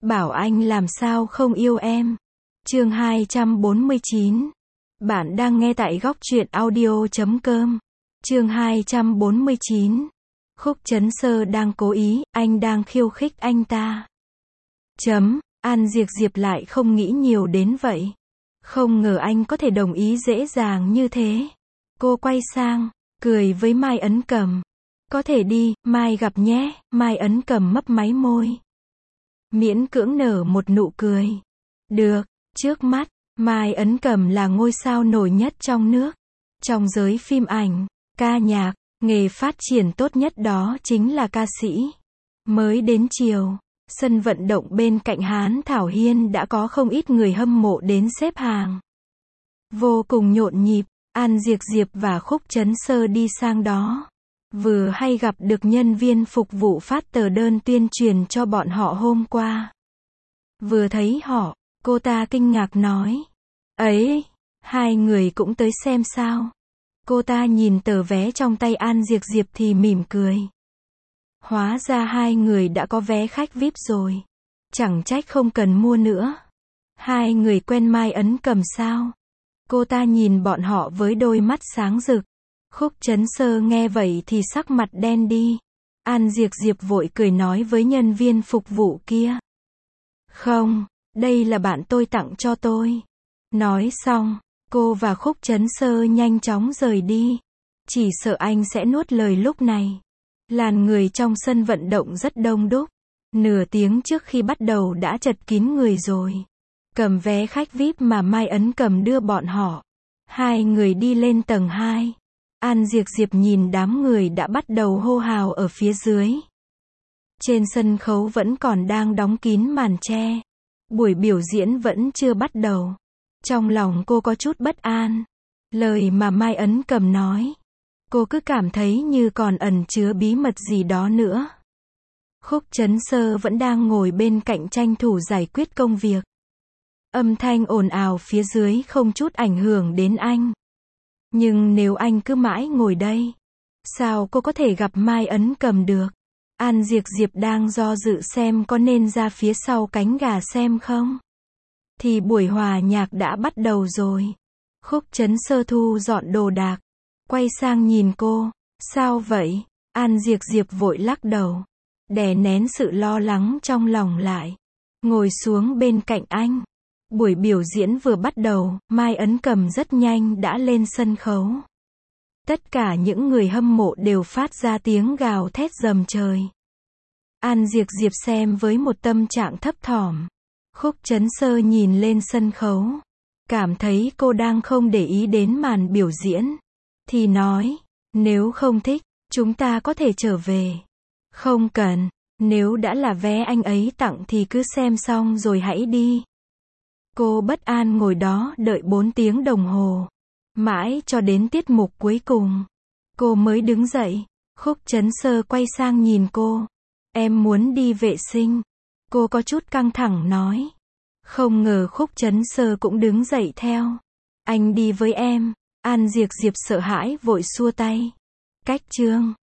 bảo anh làm sao không yêu em. Chương 249. Bạn đang nghe tại góc truyện audio.com. Chương 249. Khúc Chấn Sơ đang cố ý, anh đang khiêu khích anh ta. An Diệp Diệp lại không nghĩ nhiều đến vậy. Không ngờ anh có thể đồng ý dễ dàng như thế. Cô quay sang, cười với Mai Ấn Cầm. Có thể đi, mai gặp nhé. Mai Ấn Cầm mấp máy môi, miễn cưỡng nở một nụ cười. Được. Trước mắt, Mai Ấn Cầm là ngôi sao nổi nhất trong nước. Trong giới phim ảnh, ca nhạc, nghề phát triển tốt nhất đó chính là ca sĩ. Mới đến chiều, sân vận động bên cạnh Hán Thảo Hiên đã có không ít người hâm mộ đến xếp hàng. Vô cùng nhộn nhịp, An Diệp Diệp và Khúc Chấn Sơ đi sang đó. Vừa hay gặp được nhân viên phục vụ phát tờ đơn tuyên truyền cho bọn họ hôm qua. Vừa thấy họ, cô ta kinh ngạc nói. Ấy, hai người cũng tới xem sao? Cô ta nhìn tờ vé trong tay An Diệp Diệp thì mỉm cười. Hóa ra hai người đã có vé khách VIP rồi. Chẳng trách không cần mua nữa. Hai người quen Mai Ấn Cầm sao? Cô ta nhìn bọn họ với đôi mắt sáng rực. Khúc Chấn Sơ nghe vậy thì sắc mặt đen đi. An Diệp Diệp vội cười nói với nhân viên phục vụ kia. Không, đây là bạn tôi tặng cho tôi. Nói xong, cô và Khúc Chấn Sơ nhanh chóng rời đi. Chỉ sợ anh sẽ nuốt lời lúc này. Làn người trong sân vận động rất đông đúc. Nửa tiếng trước khi bắt đầu đã chật kín người rồi. Cầm vé khách VIP mà Mai Ấn Cầm đưa bọn họ. Hai người đi lên tầng 2. An Diệp Diệp nhìn đám người đã bắt đầu hô hào ở phía dưới. Trên sân khấu vẫn còn đang đóng kín màn che. Buổi biểu diễn vẫn chưa bắt đầu. Trong lòng cô có chút bất an. Lời mà Mai Ấn Cầm nói, cô cứ cảm thấy như còn ẩn chứa bí mật gì đó nữa. Khúc Chấn Sơ vẫn đang ngồi bên cạnh tranh thủ giải quyết công việc. Âm thanh ồn ào phía dưới không chút ảnh hưởng đến anh. Nhưng nếu anh cứ mãi ngồi đây, sao cô có thể gặp Mai Ấn Cầm được? An Diệp Diệp đang do dự xem có nên ra phía sau cánh gà xem không? Thì buổi hòa nhạc đã bắt đầu rồi. Khúc Chấn Sơ thu dọn đồ đạc, quay sang nhìn cô. Sao vậy? An Diệp Diệp vội lắc đầu, đè nén sự lo lắng trong lòng lại. Ngồi xuống bên cạnh anh. Buổi biểu diễn vừa bắt đầu, Mai Ấn Cầm rất nhanh đã lên sân khấu. Tất cả những người hâm mộ đều phát ra tiếng gào thét rầm trời. An Diệp Diệp xem với một tâm trạng thấp thỏm. Khúc Chấn Sơ nhìn lên sân khấu, cảm thấy cô đang không để ý đến màn biểu diễn, thì nói, nếu không thích, chúng ta có thể trở về. Không cần, nếu đã là vé anh ấy tặng thì cứ xem xong rồi hãy đi. Cô bất an ngồi đó đợi 4 tiếng đồng hồ. Mãi cho đến tiết mục cuối cùng, cô mới đứng dậy. Khúc Chấn Sơ quay sang nhìn cô. Em muốn đi vệ sinh. Cô có chút căng thẳng nói. Không ngờ Khúc Chấn Sơ cũng đứng dậy theo. Anh đi với em. An Diệp Diệp sợ hãi vội xua tay. Cách chương